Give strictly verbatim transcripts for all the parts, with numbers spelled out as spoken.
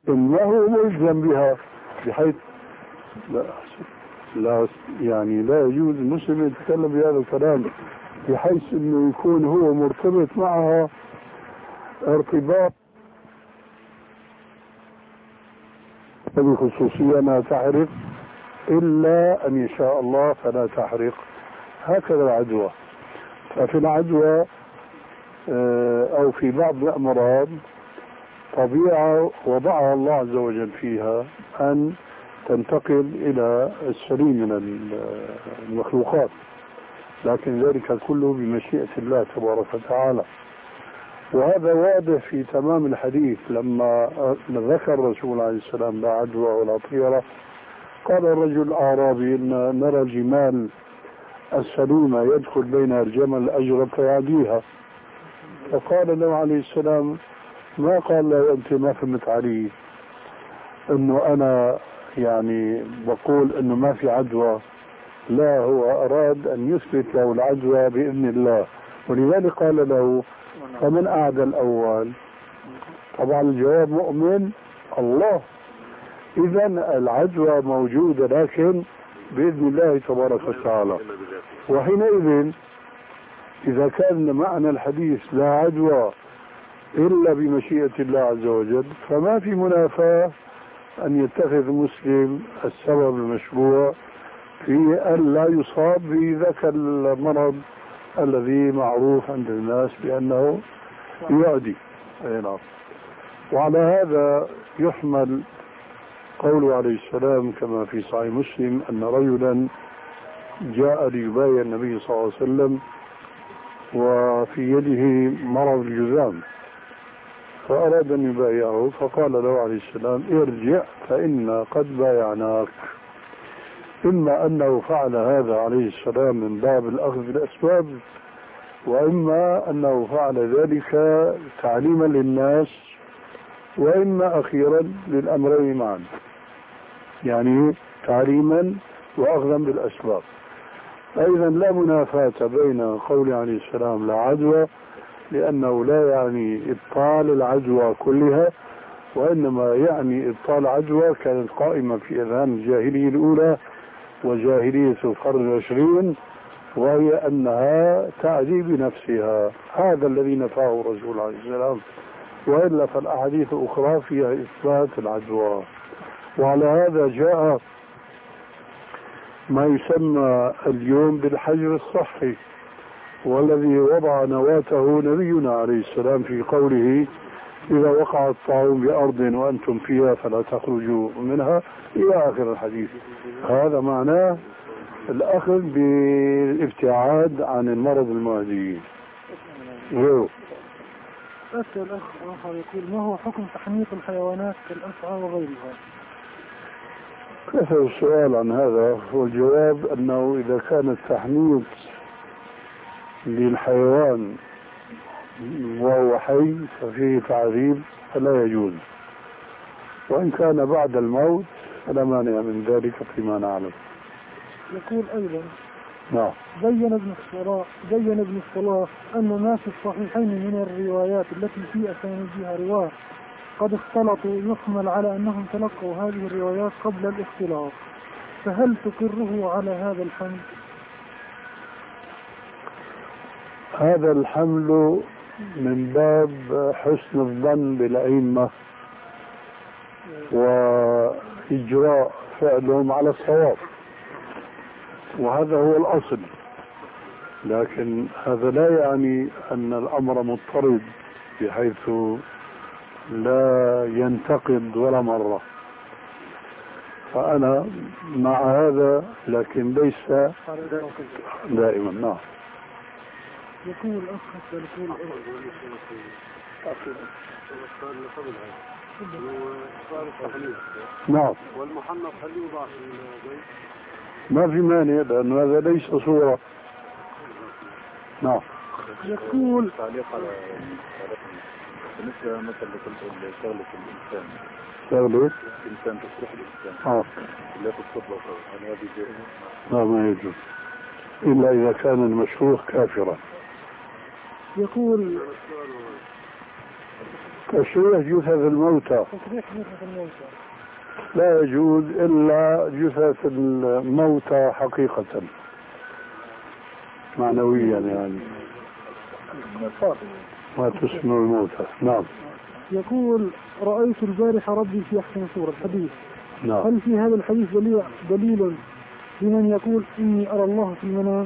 ما هو ملزم بها بحيث لا, لا يعني لا يجوز المسلم يتكلم بهذا الكلام بحيث انه يكون هو مرتبط معها ارتباط هذه خصوصية لا تحرق إلا أن يشاء الله فلا تحرق. هكذا العدوى. ففي العدوى أو في بعض الأمراض طبيعة وضعها الله عز وجل فيها أن تنتقل إلى السليم من المخلوقات، لكن ذلك كله بمشيئة الله تبارك وتعالى. وهذا واضح في تمام الحديث لما ذكر الرسول عليه السلام لا عدوى ولا طيرة. قال الرجل الأعرابي إن نرى الجمال السليمة يدخل بينها الجمل الأجرب فيعديها، فقال له عليه السلام ما قال له أنت ما فهمت علي إنه أنا يعني بقول إنه ما في عدوى، لا هو أراد أن يثبت له العدوى بإذن الله، ولذلك قال له فمن أعدى الأول؟ طبعا الجواب مؤمن الله. إذا العدوى موجودة لكن بإذن الله تبارك وتعالى. وحينئذ إذا كان معنى الحديث لا عدوى إلا بمشيئة الله عز وجل فما في منافاة أن يتخذ المسلم السبب المشروع في أن لا يصاب بذاك المرض الذي معروف عند الناس بأنه يعدي. وعلى هذا يحمل قوله عليه السلام كما في صحيح مسلم أن رجلا جاء ليبايع النبي صلى الله عليه وسلم وفي يده مرض الجذام، فأراد أن يبايعه فقال له عليه السلام ارجع فإنا قد بايعناك. إما أنه فعل هذا عليه السلام من باب الأخذ بالأسباب، وإما أنه فعل ذلك تعليما للناس، وإما أخيرا للأمرين معا، يعني تعليما وأخذا بالأسباب. أيضا لا منافاة بين قول عليه السلام لا عدوى، لأنه لا يعني إبطال العدوى كلها، وإنما يعني إبطال عدوى كانت قائمة في أذهان الجاهلية الأولى وجاهلية القرن العشرين، وهي أنها تعدي بنفسها. هذا الذي نفاه الرسول عليه السلام، وإلا فالأحاديث الأخرى فيها إثبات العدوى. وعلى هذا جاء ما يسمى اليوم بالحجر الصحي، والذي وضع نواته نبينا عليه السلام في قوله إذا وقع الطاعون بأرض وأنتم فيها فلا تخرجوا منها إلى آخر الحديث. هذا معناه الأخذ بالابتعاد عن المرض المعدي. غيره أسأل أخ آخر يقول ما هو حكم تحنيط الحيوانات كالأسعى وغيرها؟ كثر السؤال عن هذا، والجواب أنه إذا كان التحنيط للحيوان وهو حي ففيه تعذيب فلا يجوز، وإن كان بعد الموت فلا مانع من ذلك فيما نعلم. يقول أيضا نعم بين ابن الصلاح بين ابن الصلاح أن ما في الصحيحين من الروايات التي في أسانيدها رواه قد اختلطوا يحمل على أنهم تلقوا هذه الروايات قبل الاختلاط، فهل تقره على هذا الحمل؟ هذا الحمل من باب حسن الظن بالأئمة وإجراء فعلهم على الصواب، وهذا هو الأصل. لكن هذا لا يعني أن الأمر مضطرد بحيث لا ينتقد ولا مرة، فأنا مع هذا لكن ليس دائما. نعم. يقول الأخ يقول نعم والمحنط هل يوضع في البيت؟ ما في مانع لأن هذا ليس صورة. نعم. يقول تعليق على بالنسبة مثلا لكل شغلة الإنسان شغلة الإنسان تصلح الإنسان آه لا تتصدق عن هذه الجائزة؟ لا ما يجوز إلا إذا كان المشروع كافرا. يقول تشريح جثث الموتى تشريح جثث الموتى لا يجوز إلا جثث الموتى حقيقة معنويا يعني ما تسمى الموتى. نعم. يقول رأيت البارحة ربي في أحسن صورة الحديث. نعم. هل في هذا الحديث دليل, دليل لمن يقول إني أرى الله في المنام؟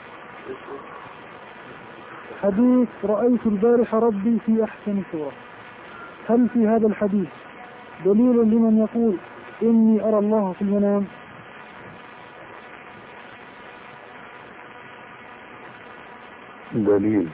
حديث رأيت البارحة ربي في أحسن صورة، هل في هذا الحديث دليل لمن يقول إني أرى الله في المنام؟ دليل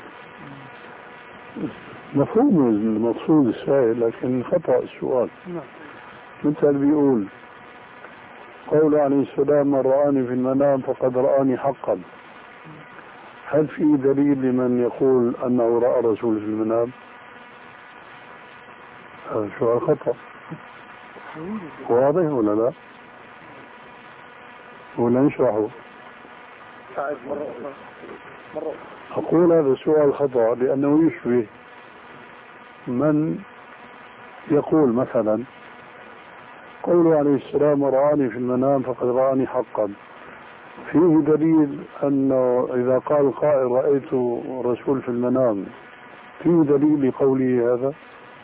مفهوم المقصود السائل لكن خطأ السؤال. نعم. مثل بيقول قول عليه السلام من رآني في المنام فقد رآني حقا، هل في دليل لمن يقول أنه رأى الرسول في المنام؟ هذا سؤال خطأ. واضح ولا لا؟ ولا نشرحه؟ أقول هذا سؤال خطأ لأنه يشبه من يقول مثلا قوله عليه السلام رآني في المنام فقد رآني حقا، فيه دليل أنه إذا قال قائل رأيت الرسول في المنام فيه دليل لقوله هذا؟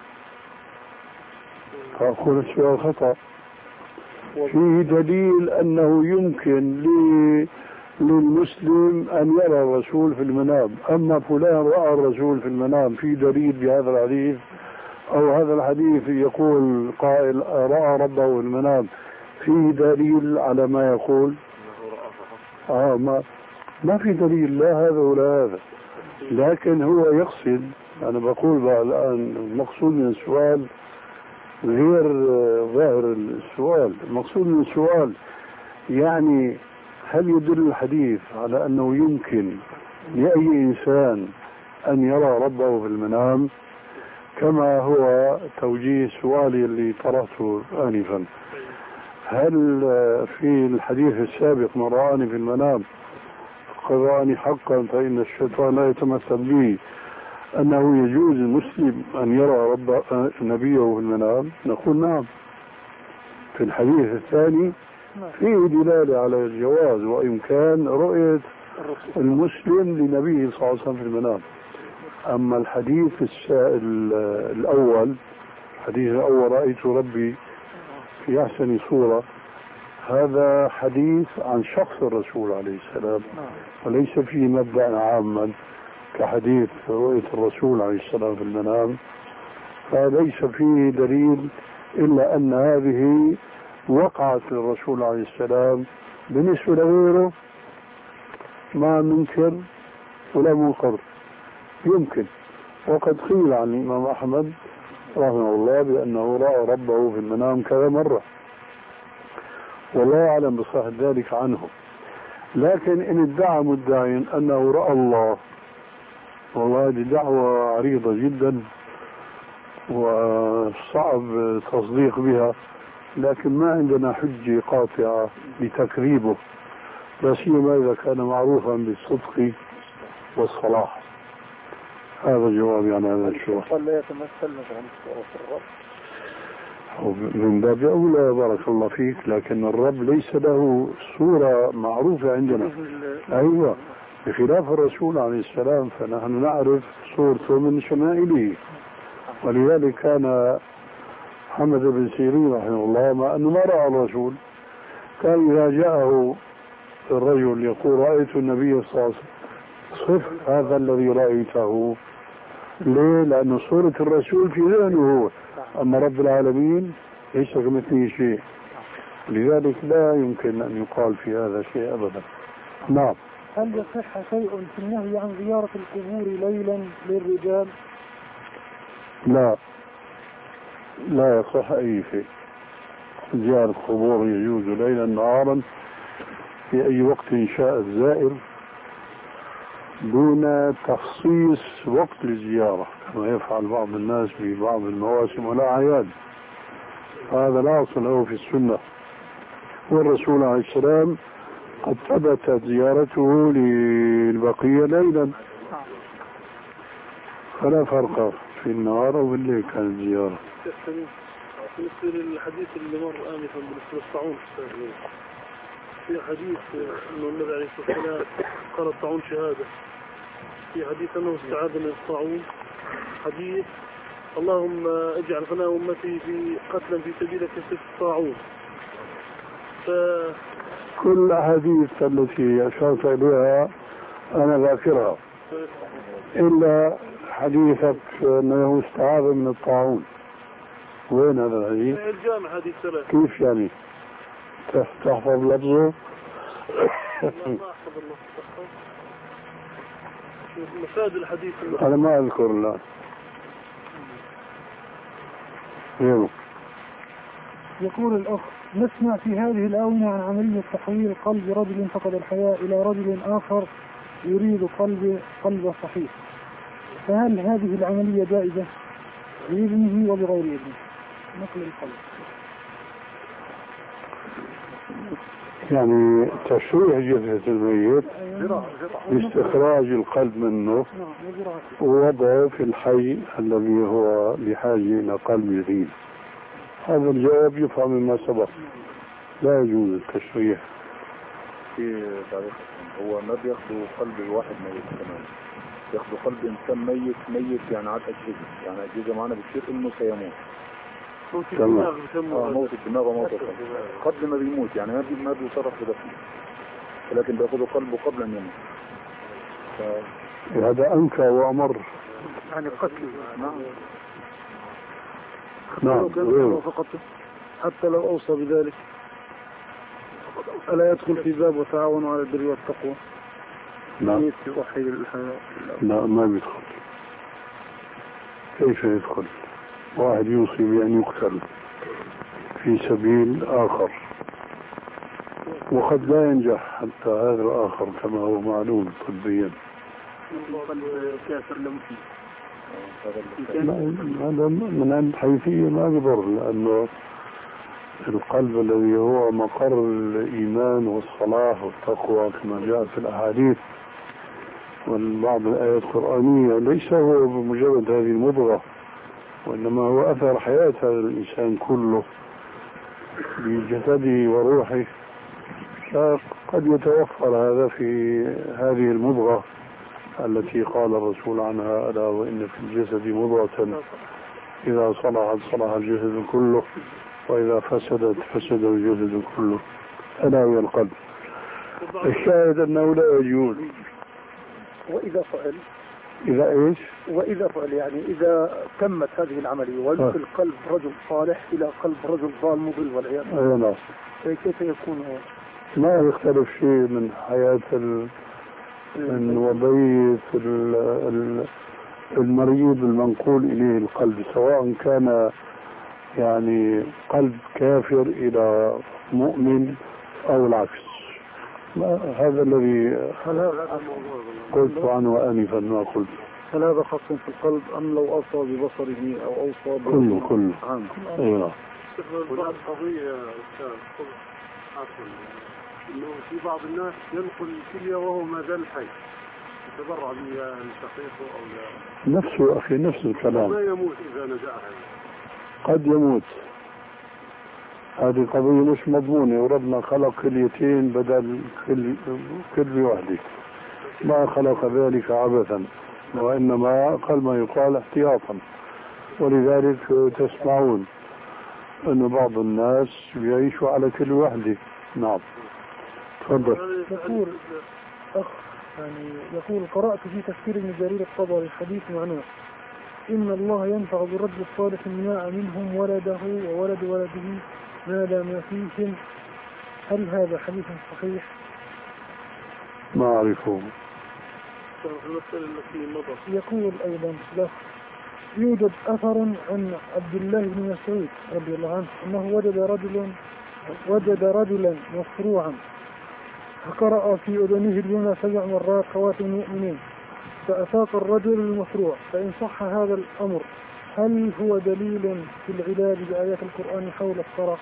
فأقول السؤال خطأ. فيه دليل أنه يمكن لي للمسلم أن يرى الرسول في المنام، أما فلان رأى الرسول في المنام في دليل بهذا الحديث، أو هذا الحديث يقول قائل رأى ربه في المنام فيه دليل على ما يقول؟ آه ما ما في دليل لا هذا ولا هذا، لكن هو يقصد، أنا بقول بقى الآن المقصود من السؤال غير ظاهر السؤال. المقصود من السؤال يعني هل يدل الحديث على أنه يمكن لأي إنسان أن يرى ربه في المنام، كما هو توجيه سؤالي اللي طرحته آنفا؟ هل في الحديث السابق من رآني في المنام قد رآني حقا فإن الشيطان لا يتمثل به أنه يجوز المسلم أن يرى رب نبيه في المنام؟ نقول نعم. في الحديث الثاني فيه دلالة على الجواز وإمكان رؤية المسلم لنبيه صلى الله عليه وسلم في المنام. أما الحديث الأول الحديث الأول رأيت ربي في أحسن صورة، هذا حديث عن شخص الرسول عليه السلام وليس فيه مبدأ عاما كحديث رؤية الرسول عليه السلام في المنام، فليس فيه دليل إلا أن هذه وقعت للرسول عليه السلام. بالنسبة لغيره ما منكر ولا منكر، يمكن. وقد قيل عن الإمام أحمد رحمه الله بأنه رأى ربه في المنام كذا مرة، والله أعلم بصحة ذلك عنه. لكن إن ادعى مدعي أنه رأى الله، والله هذه دعوة عريضة جدا وصعب تصديق بها، لكن ما عندنا حجة قاطعة لتكذيبه، لا سيما إذا كان معروفا بالصدق والصلاح. هذا جوابي عن هذا السؤال. لا يتمثل مثلا في الرب من باب أولى بارك الله فيك، لكن الرب ليس له صورة معروفة عندنا. أيوة، بخلاف الرسول عليه السلام فنحن نعرف صورته من شمائله، ولذلك كان محمد بن سيرين رحمه الله مع أنه ما رأى الرسول كان إذا جاءه الرجل يقول رأيت النبي صلى الله عليه وسلم صف هذا الذي رأيته. ليه؟ لأن صورة الرسول في ذهنه هو، أما رب العالمين ليس كمثله شيء، لذلك لا يمكن أن يقال في هذا شيء أبدا. نعم. هل يصح شيء في النهي عن زيارة القبور ليلا للرجال؟ لا لا يصح أي شيء. زيارة القبور يجوز ليلا نهارا في أي وقت شاء الزائر دون تخصيص وقت للزيارة كما يفعل بعض الناس في بعض المواسم والأعياد. هذا لا أصل له في السنة، والرسول عليه السلام قد ثبتت زيارته للبقية ليلا، فلا فرق في النهار أو بالليل كانت زيارة؟ بالنسبة للحديث اللي مر آنفا بالنسبة للطاعون في حديث أنه النبي عليه الصلاة والسلام قال الطاعون شهادة، في حديث أنه استعاذ من الطاعون، حديث اللهم اجعل فناء أمتي في قتلا في سبيلك في الطاعون. ف... كل الأحاديث التي أشرت إليها أنا ذاكرها إلا حديثك أنه استعاذ من الطاعون. وين هذا الحديث؟ الجامع حديث ثلاثة. كيف يعني؟ تحفظ لفظه؟ ما أحفظ الله. مفاد الحديث أنا ما أذكر لا. غيره. يقول الأخ: نسمع في هذه الآونة عن عملية تحويل قلب رجل فقد الحياة إلى رجل آخر يريد قلب قلب صحيح، فهل هذه العملية جائزة بإذنه وبغير إذنه؟ نقل القلب يعني تشويه جثة الميت باستخراج القلب منه ووضعه في الحي الذي هو بحاجة إلى قلب جديد. هذا الجواب يفهم مما سبق، لا يجوز التشويه. في تعريف هو ما بياخدوا قلب الواحد ميت كمان، بياخدوا قلب إنسان ميت ميت يعني عاد أجهزة، يعني أجهزة معنا بتصير إنه سيموت. تمام. اه موت الدماغ وموت القلب قبل ما بيموت، يعني ما بي ما بيصرف بدفنه، ولكن بياخذوا قلبه قبل ان يموت. ف... هذا أنكى وأمر. يعني قتل. نعم. نعم. فقط حتى لو أوصى بذلك ألا يدخل في باب وتعاونوا على البر والتقوى؟ لا. يوحي الحياة. لا ما بيدخل. كيف يدخل؟ واحد يوصي بأن يقتل في سبيل آخر وقد لا ينجح حتى هذا الآخر كما هو معلوم طبيا. هذا من الحيثية ما يضر، لأنه القلب الذي هو مقر الإيمان والصلاح والتقوى كما جاء في الأحاديث والبعض الآيات القرآنية ليس هو بمجرد هذه المضغة، وإنما هو أثر حياة هذا الإنسان كله بجسده وروحه. فقد يتوفر هذا في هذه المضغة التي قال الرسول عنها: ألا وإن في الجسد مضغة إذا صلحت صلح الجسد كله وإذا فسدت فسد الجسد كله، ألا وهي القلب. الشاهد أنه لا يجوز. وإذا فعل إذا إيش؟ وإذا فعل يعني إذا تمت هذه العملية ويدخل آه. قلب رجل صالح إلى قلب رجل ضال مضل والعياذ بالله، كيف يكون هو؟ ما يختلف شيء من حياة ال... من وضعية ال... ال... المريض المنقول إليه القلب، سواء كان يعني قلب كافر إلى مؤمن أو العكس. هذا الذي قلت عنه آنفا ما قلت. هل هذا خاص في القلب أم لو أوصى ببصره أو أوصى كله كله عام؟ أيوة. هناك قضية يا أستاذ عفوا، إنه في بعض الناس ينقل الكلية وهو ما زال حي، يتبرع بها لشقيقه أو لا نفسه أخي نفس الكلام. ما يموت إذا نزعها، قد يموت. هذه قضية مش مضمونة، وربنا خلق كليتين بدل كل كل واحدة، ما خلق ذلك عبثا، وإنما أقل ما يقال احتياطا. ولذلك تسمعون أن بعض الناس يعيشوا على كل واحدة. نعم تفضل. يقول أخ يعني يقول: قرأت في تفسير ابن جرير الطبري حديث معناه: إن الله ينفع بالرجل الصالح الماء منهم ولده وولد ولده ما دام فيهم. هل هذا حديث صحيح؟ ما أعرفه. يقول أيضا له: يوجد أثر عن عبد الله بن مسعود رضي الله عنه أنه وجد رجلا وجد رجلا مصروعا فقرأ في أذنه اليمنى سبع مرات خواتم المؤمنين فأفاق الرجل المصروع. فإن صح هذا الأمر هل هو دليل في العلاج بآيات القرآن حول الصرع؟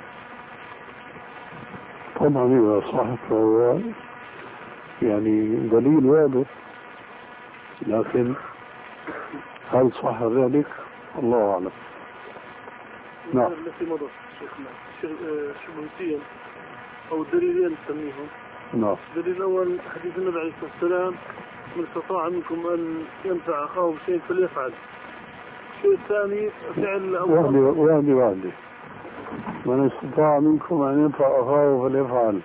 طبعا إذا صح فهو يعني دليل واضح، لكن هل صح ذلك؟ الله أعلم. نعم. التي مضت شيخنا شبهتين أو دليلين نسميهم. نعم. الدليل الأول حديث النبي عليه الصلاة والسلام: من استطاع منكم أن ينفع أخاه بشيء فليفعل. الشيء الثاني فعل أبو واحدة واحدة واحدة. من استطاع منكم أن ينفع أخاه فليفعل.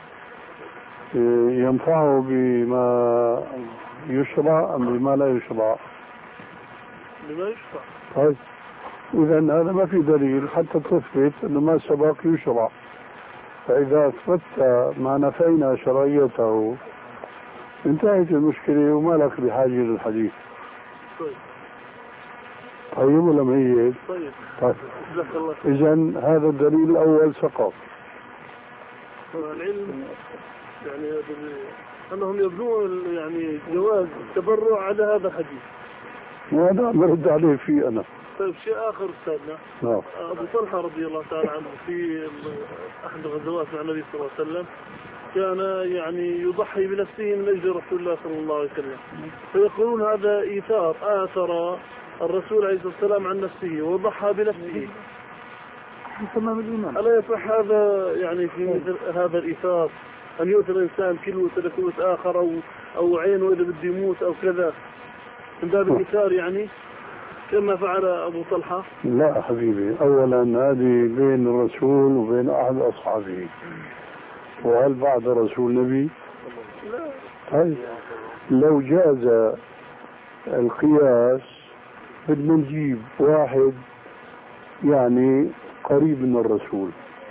ينفعه بما يشرع أم بما لا يشرع؟ بما يشرع. طيب إذا هذا ما في دليل حتى تثبت أنه ما سبق يشرع. فإذا أثبتت ما نفينا شرعيته انتهت المشكلة وما لك بحاجة للحديث. طيب. طيب ولا ما هي؟ طيب. طيب. الله. إذن هذا الدليل الأول سقط. العلم يعني أنهم يبنون يعني جواز التبرع على هذا الحديث. وهذا برد عليه فيه أنا. طيب شيء آخر أستاذنا. نعم. أبو طلحة رضي الله تعالى عنه في أحد الغزوات مع النبي صلى الله عليه وسلم كان يعني يضحي بنفسه من أجل رسول الله صلى الله عليه وسلم، فيقولون هذا إيثار، آثر الرسول عليه الصلاة والسلام عن نفسه وضحى بنفسه. تمام الإيمان. ألا يصح هذا يعني في مثل هذا الإيثار أن يؤثر الإنسان كلوة لكلوة آخر أو أو عينه إذا بده يموت أو كذا من باب الإيثار يعني كما فعل أبو طلحة؟ لا حبيبي، أولا هذه بين الرسول وبين أحد أصحابه، وهل بعد رسول نبي؟ لا. طيب لو جاز القياس بدنا نجيب واحد يعني قريب من الرسول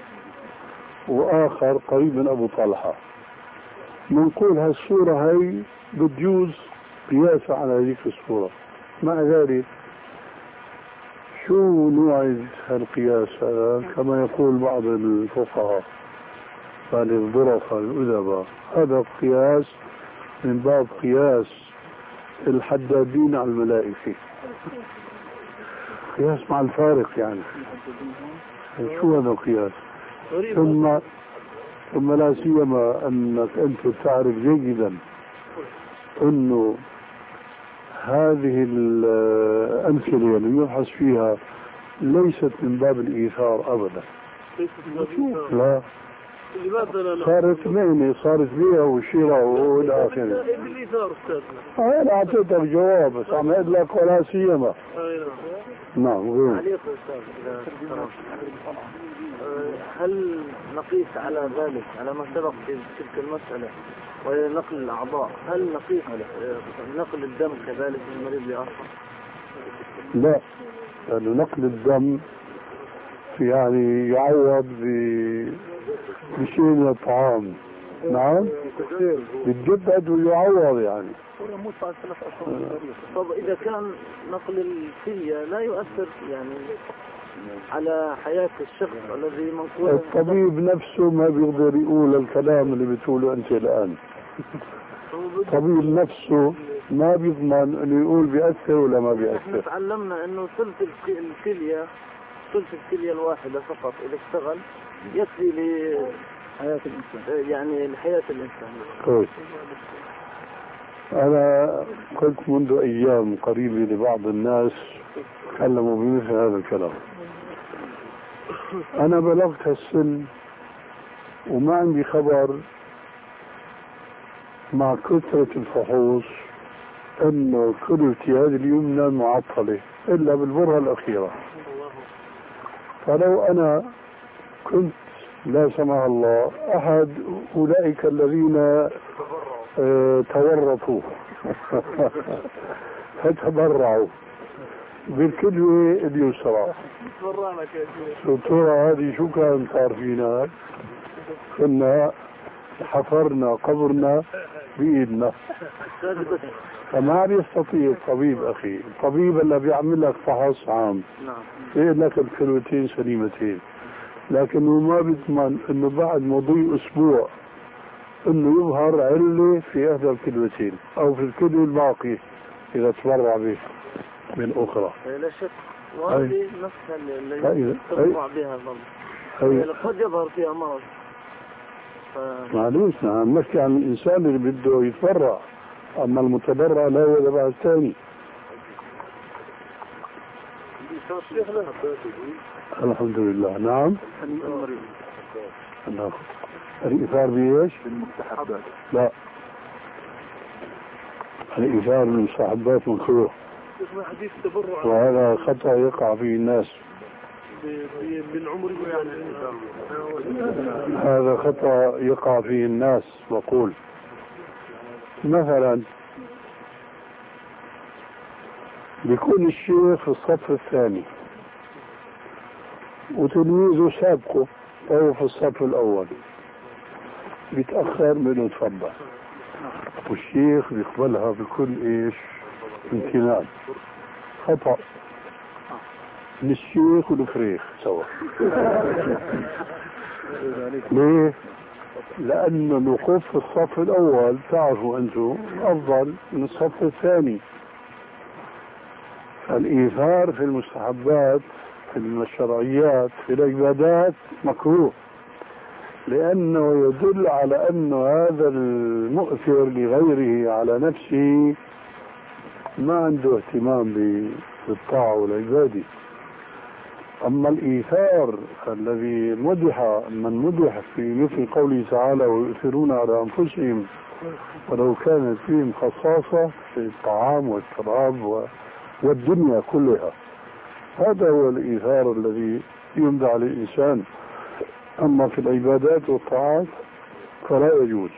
وآخر قريب من أبو طلحة، منقول هالصورة هاي بتجوز قياسا على هذيك الصورة. مع ذلك شو نوع القياس هذا؟ كما يقول بعض الفقهاء قال الظرفاء الأدباء هذا قياس من باب قياس الحدادين على الملائكة، قياس مع الفارق يعني. شو هذا القياس؟ ثم ثم لا سيما أنك أنت تعرف جيدا أنه هذه الأمثلة اللي يبحث فيها ليست من باب الإيثار أبدا. لا، صارت مهنة، صارت بيع وشراء وإلى آخره. أنا أعطيتك جواب بس عم أقول لك ولا سيما. نعم. هل نقيس على ذلك على ما سبق في تلك المسألة وهي نقل الأعضاء، هل نقيس نقل الدم كذلك من مريض لآخر؟ لا، لأنه نقل الدم يعني يعوض بشيء من الطعام. نعم، يتجدد ويعوض يعني. طب إذا كان نقل الكلية لا يؤثر يعني على حياة الشخص الذي منقول، الطبيب نفسه ما بيقدر يقول الكلام اللي بتقوله أنت الآن. الطبيب نفسه ما بيضمن انه يقول بيأثر ولا ما بيأثر. احنا تعلمنا انه ثلث الكلية ثلث الكلية الواحدة فقط اذا اشتغل يكفي لحياة الانسان، يعني لحياة الانسان. طيب انا قلت منذ ايام قريبة لبعض الناس تكلموا بمثل هذا الكلام. انا بلغت هالسن وما عندي خبر مع كثرة الفحوص انه كليتي هذه اليمنى معطلة الا بالبرهة الاخيرة. فلو انا كنت لا سمح الله احد اولئك الذين اه تورطوا فتبرعوا بالكلوة اليسرى، الدكتورة هذه شو كان صار فينا؟ كنا حفرنا قبرنا بإيدنا. فما يستطيع الطبيب أخي، الطبيب اللي بيعمل لك فحص عام يقول لك الكلوتين سليمتين، لكنه ما بيضمن انه بعد مضي اسبوع انه يظهر علة في احدى الكلوتين او في الكلوة الباقي اذا تبرع به من اخرى. لا شك، وهذه نفسها اللي تبرع بها ضمن قد يظهر فيها مرض. معلوش، نعم نحكي عن الانسان اللي بده يتبرع، اما المتبرع لا هو تبع الثاني. الحمد لله. نعم. نعم. الإيثار بإيش؟ بالمستحبات. لا، الإيثار بالمستحبات مكروه، حديث تبرع وهذا خطأ يقع فيه الناس. بالعمر يعني هذا خطأ يقع فيه الناس. بقول مثلا بيكون الشيخ في الصف الثاني وتلميذه سابقه وهو في الصف الأول، بيتأخر منه تفضل، والشيخ بيقبلها بكل إيش امتنان. خطأ من الشيخ والفريخ سوا. ليه؟ لأن الوقوف في الصف الأول تعرفوا أنتم أفضل من الصف الثاني. الإيثار في المستحبات في الشرعيات في العبادات مكروه، لأنه يدل على أن هذا المؤثر لغيره على نفسه ما عنده اهتمام بالطاعة والعبادة. أما الإيثار الذي مدح من مدح في مثل قوله تعالى ويؤثرون على أنفسهم ولو كانت فيهم خصاصة في الطعام والشراب والدنيا كلها، هذا هو الإيثار الذي يمدح للإنسان. أما في العبادات والطاعات فلا يجوز.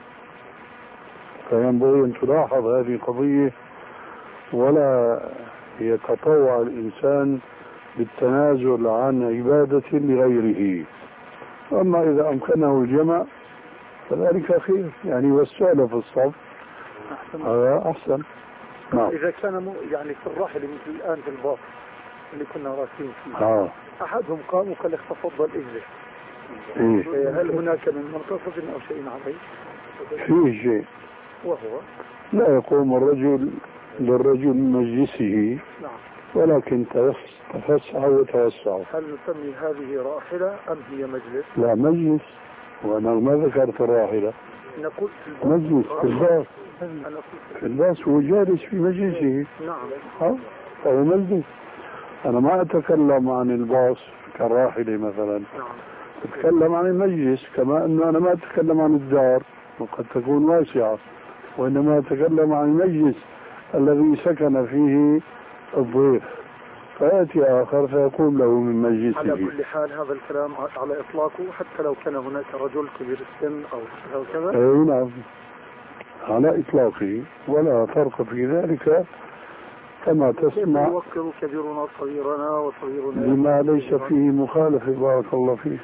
فينبغي أن تلاحظ هذه القضية ولا يتطوع الإنسان بالتنازل عن عبادة لغيره. أما إذا أمكنه الجمع فذلك خير، يعني والسؤال في الصف هذا أحسن. نعم. إذا كان يعني في الرحل مثل الآن في الباص اللي كنا راكبين فيه آه. أحدهم قام وقال لك تفضل اجلس. إيه؟ هل هناك من منتصف أو شيء عليه؟ فيه شيء، وهو لا يقوم الرجل للرجل من مجلسه. نعم. ولكن تفسح وتوسع. هل نسمي هذه راحلة أم هي مجلس؟ لا، مجلس، وأنا ما ذكرت الراحلة. نقول في مجلس في الباص، في الباص هو جالس في مجلسه. نعم. ها فهو مجلس. أنا ما أتكلم عن الباص كراحلة مثلا. نعم. أتكلم عن المجلس، كما أنه أنا ما أتكلم عن الدار وقد تكون واسعة، وإنما أتكلم عن المجلس الذي سكن فيه الضيف، فيأتي آخر فيقوم له من مجلسه. على كل حال هذا الكلام على إطلاقه حتى لو كان هناك رجل كبير السن أو كذا. أي نعم، على إطلاقه، ولا فرق في ذلك كما تسمع. يوكر كبيرنا صغيرنا وصغيرنا بما ليس فيه مخالفة. بارك الله فيك.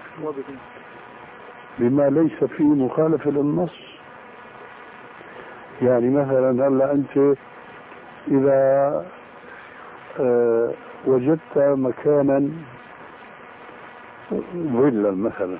بما ليس فيه مخالفة للنص. يعني مثلا هلا أنت إذا أه وجدت مكانا ظلا مثلا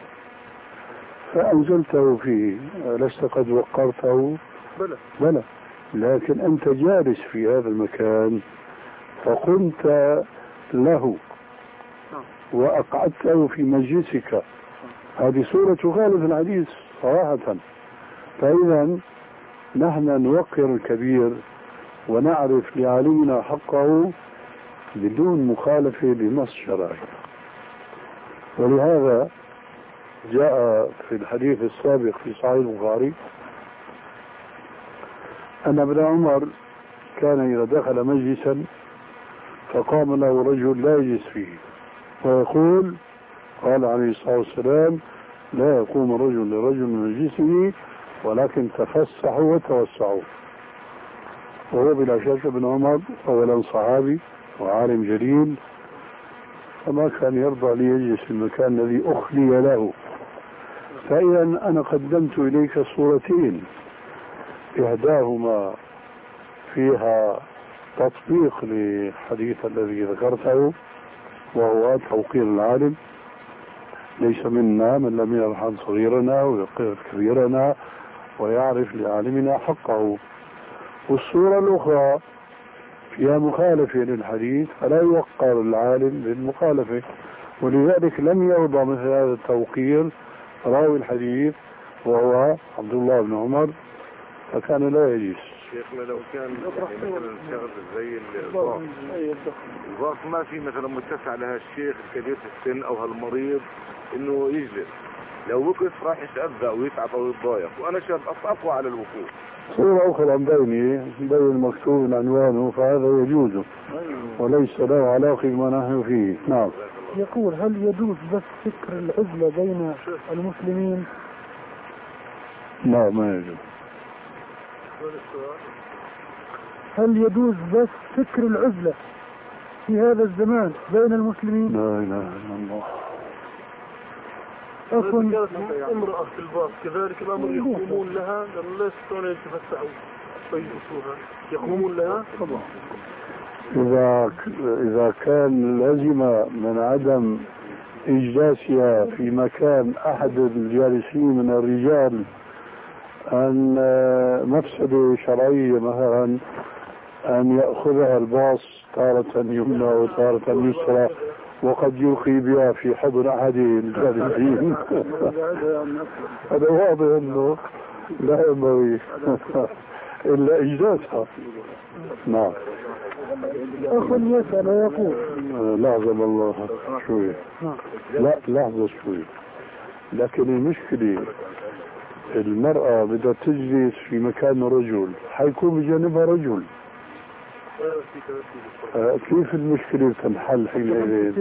فأنزلته فيه، لست قد وقرته؟ بلى. بلى. لكن أنت جالس في هذا المكان فقمت له وأقعدته في مجلسك، هذه صورة تخالف الحديث صراحة. فإذا نحن نوقر الكبير ونعرف لعالمنا حقه بدون مخالفة لنص شرعي. ولهذا جاء في الحديث السابق في صحيح البخاري أن ابن عمر كان إذا دخل مجلسا فقام له رجل لا يجلس فيه ويقول، قال عليه الصلاة والسلام: لا يقوم رجل لرجل من مجلسه ولكن تفسحوا وتوسعوا. وهو بلا شك ابن عمر أولا صحابي وعالم جليل، فما كان يرضى ليجلس في المكان الذي أخلي له. فإذا أنا قدمت إليك صورتين، إحداهما فيها تطبيق للحديث الذي ذكرته وهو توقير العالم، ليس منا من لم يرحم صغيرنا ويوقر كبيرنا ويعرف لعالمنا حقه. والصورة الأخرى فيها مخالفة للحديث فلا يوقر العالم بالمخالفة، ولذلك لم يرضى مثل هذا التوقير راوي الحديث وهو عبد الله بن عمر، فكان لا يجلس شيخنا لو كان يعني مثلا شغل زي الضغط الضغط ما في مثلا متسع لها الشيخ الكبير في السن او هالمريض انه يجلس، لو وقف راح يتأذى ويتعب او يتضايق، وانا شاب اقوى على الوقوف. صورة أخرى بيني بين مكتوب عنوانه فهذا يجوز وليس له علاقة بما نحن فيه. نعم. يقول هل يجوز بس فكر العزلة بين المسلمين؟ لا ما يجوز. هل يجوز بس فكر العزلة في هذا الزمان بين المسلمين؟ لا إله إلا الله. أكون كانت امرأة في الباص كذلك الأمر يقومون لها لأنه لا يستطيعون أن يتفتحوا فيجلسوها، يقومون لها طبعا. إذا إذا كان لازم من عدم إجلاسها في مكان أحد الجالسين من الرجال أن مفسدة شرعية مثلا أن يأخذها الباص تارة يمنى وتارة يسرى وقد يلقي بها في حضن أحد الجالسين هذا واضح أنه لا ينبغي إلا إجلاسها. نعم. أخ يسأل ويقول لحظة الله شوية. لا لحظة شوية. لكن المشكلة المرأة بدها تجلس في مكان رجل حيكون بجانبها رجل، آه كيف المشكلة تنحل حينئذ؟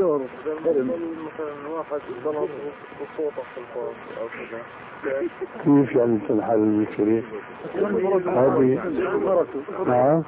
كيف يعني تنحل المشكلة؟ هذه نعم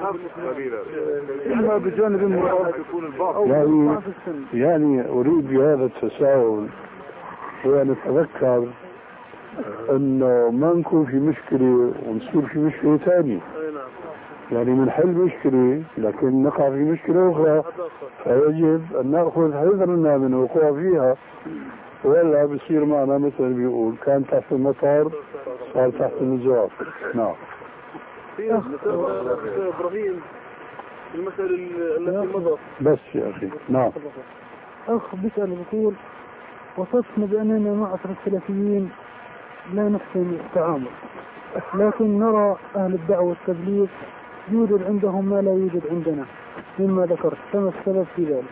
إما بجانب المرأة يعني يعني أريد بهذا التساؤل وأن أتذكر انه ما نكون في مشكلة ونصير في مشكلة ثانية، يعني بنحل مشكلة لكن نقع في مشكلة اخرى، فيجب ان ناخذ حذرنا من الوقوع فيها، ولا بصير معنا مثل بيقول كان تحت المطار صار تحت المجرى. نعم. في ابراهيم المسألة التي مضت بس يا اخي. نعم. اخ بيسأل بيقول وصفنا باننا معشر السلفيين لا نحسن التعامل، لكن نرى أهل الدعوة والتبليغ يوجد عندهم ما لا يوجد عندنا مما ذكرت، فما السبب في ذلك؟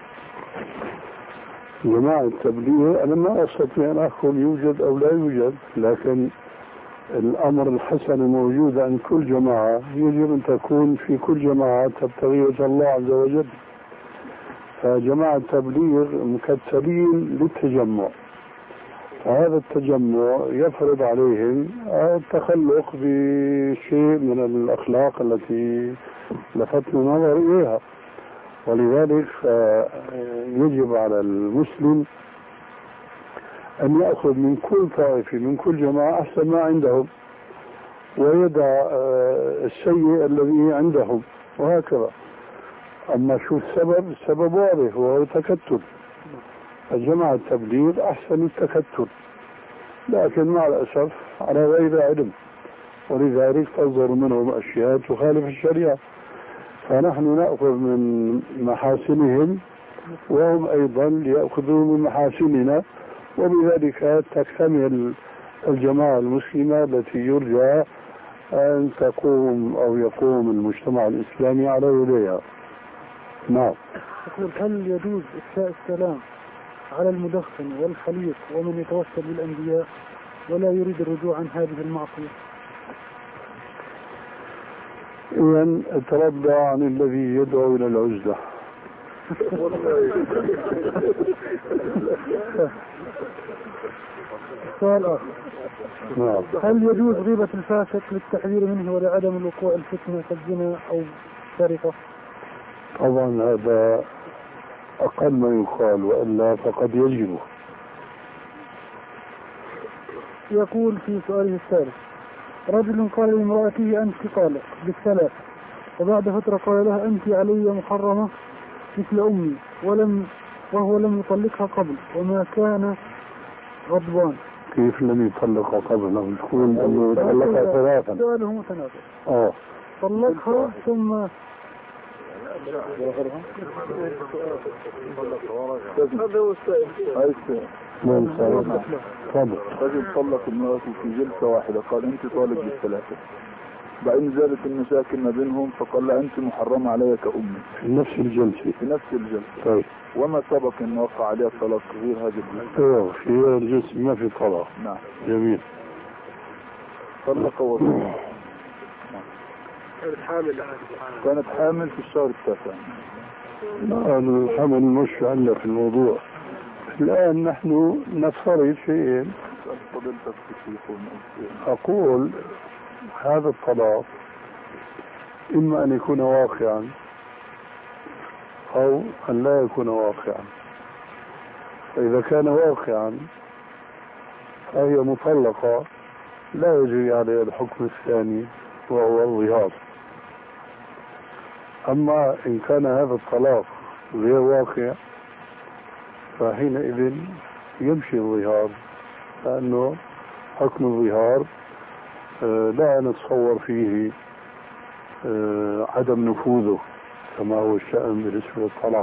جماعة التبليغ أنا ما أستطيع أن أقول يوجد أو لا يوجد، لكن الأمر الحسن الموجود عند كل جماعة يجب أن تكون في كل جماعة تبتغي وجه الله عز وجل. فجماعة التبليغ مكتبين للتجمع، فهذا التجمع يفرض عليهم التخلق بشيء من الأخلاق التي لفتنا نظر إليها، ولذلك يجب على المسلم أن يأخذ من كل طائفة من كل جماعة أحسن ما عندهم ويدع السيء الذي عندهم وهكذا. أما شو السبب؟ السبب واضح وهو التكتل. الجماعة التبليغ أحسن التكتل، لكن مع الأسف على غير علم، ولذلك تصدر منهم أشياء تخالف الشريعة، فنحن نأخذ من محاسنهم وهم أيضا يأخذون من محاسننا، وبذلك تكتمل الجماعة المسلمة التي يرجى أن تقوم أو يقوم المجتمع الإسلامي على يديها. نعم. يقول هل يجوز إفشاء السلام على المدخن والخليط ومن يتوسل بالأنبياء ولا يريد الرجوع عن هذه المعصية؟ إذن اتردى عن الذي يدعو إلى العزلة. سؤال آخر. نعم. هل يجوز غيبة الفاسق للتحذير منه ولعدم الوقوع الفتنة كالزنا أو سرقة؟ طبعا هذا أقل ما يقال، وإلا فقد يجب. يقول في سؤاله الثالث رجل قال لامرأته أنت طالق بالثلاث، وبعد فترة قال لها أنت علي محرمة مثل أمي، ولم وهو لم يطلقها قبل وما كان غضبان. كيف لم يطلقها قبل؟ لو تكون أنه يطلقها ثلاثا. سؤاله متناقض. آه. طلقها ثم هذا هو السائل. من سأل؟ تفضل. رجل طلق امرأته في جلسة واحدة قال أنت طالق بالثلاثة، بعدين زادت المشاكل ما بينهم فقال لها أنت محرمة علي كأمي في نفس الجلسة. في نفس الجلسة. طيب. وما سبق أن وقع عليها الطلاق غير هذه الجلسة. ايوه في الجلسة ما في طلاق. نعم. جميل. طلق وطلق. كانت حامل كانت حامل في الشهر التاسع. لا الحمل مش عندنا في الموضوع. الآن نحن نفترض شيئين. أقول هذا الطلاق إما أن يكون واقعا أو أن لا يكون واقعا. فإذا كان واقعا فهي مطلقة لا يجري عليها الحكم الثاني وهو الظهار. أما إن كان هذا الطلاق غير واقع فحينئذ يمشي الظهار، لأنه حكم الظهار لا نتصور فيه عدم نفوذه كما هو الشأن بالنسبة للطلاق.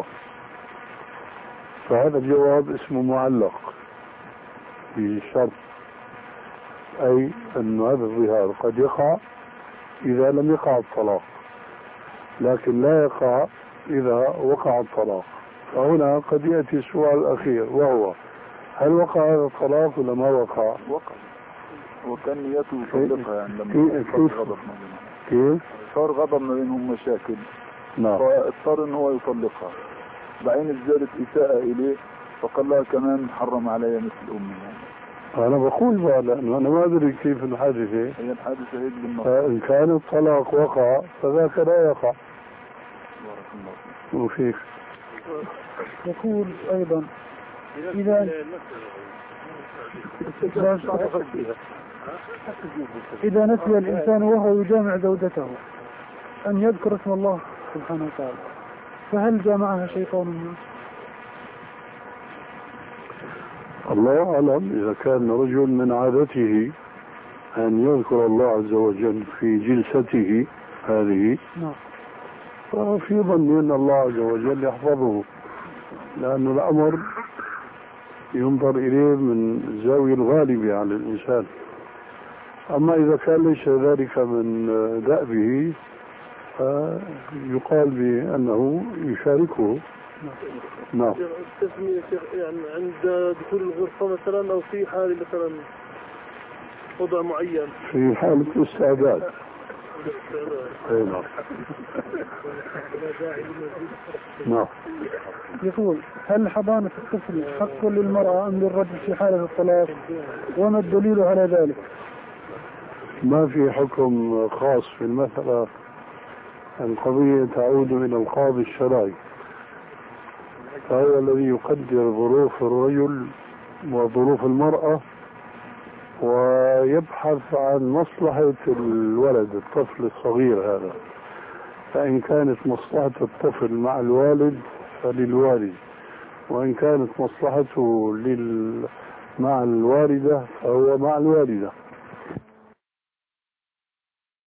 فهذا الجواب اسمه معلق بشرط، أي أن هذا الظهار قد يقع إذا لم يقع الطلاق، لكن لا يقع إذا وقع الطلاق. فهنا قد يأتي السؤال الأخير وهو هل وقع هذا الطلاق ولا ما وقع؟ وقع. وكان نيته يطلقها يعني لما صار غضب ما بينهم. كيف؟ صار غضب ما بينهم مشاكل. نعم. فاضطر ان هو يطلقها. بعدين ازدادت اساءة اليه فقال لها كمان حرم علي مثل امي يعني. أنا بقول بقى لأنه أنا ما أدري كيف الحادثة. هي الحادثة هيك بالنص. فإن كان الطلاق وقع فذاك لا يقع. بارك الله فيك. وفيك. يقول أيضا إذا إذا نسي الإنسان وهو يجامع زوجته أن يذكر اسم الله سبحانه وتعالى فهل جامعها شيطان الناس؟ الله أعلم. إذا كان رجل من عادته أن يذكر الله عز وجل في جلسته هذه ففي ظني أن الله عز وجل يحفظه، لأن الأمر ينظر إليه من الزاوية الغالبة على الإنسان. أما إذا كان ليس ذلك من دأبه فيقال بأنه يشاركه. نعم. التسمية يعني عند دخول الغرفة مثلا أو في حال مثلا وضع معين في حالة الاستعداد. نعم. يقول هل حضانة الطفل حق للمرأة أم للرجل في حالة الطلاق وما الدليل على ذلك؟ ما في حكم خاص في المسألة. القضية تعود إلى القاضي الشرعي، فهو الذي يقدر ظروف الرجل وظروف المرأة ويبحث عن مصلحة الولد الطفل الصغير هذا. فإن كانت مصلحة الطفل مع الوالد فللوالد، وإن كانت مصلحته لل... مع الوالدة فهو مع الوالدة.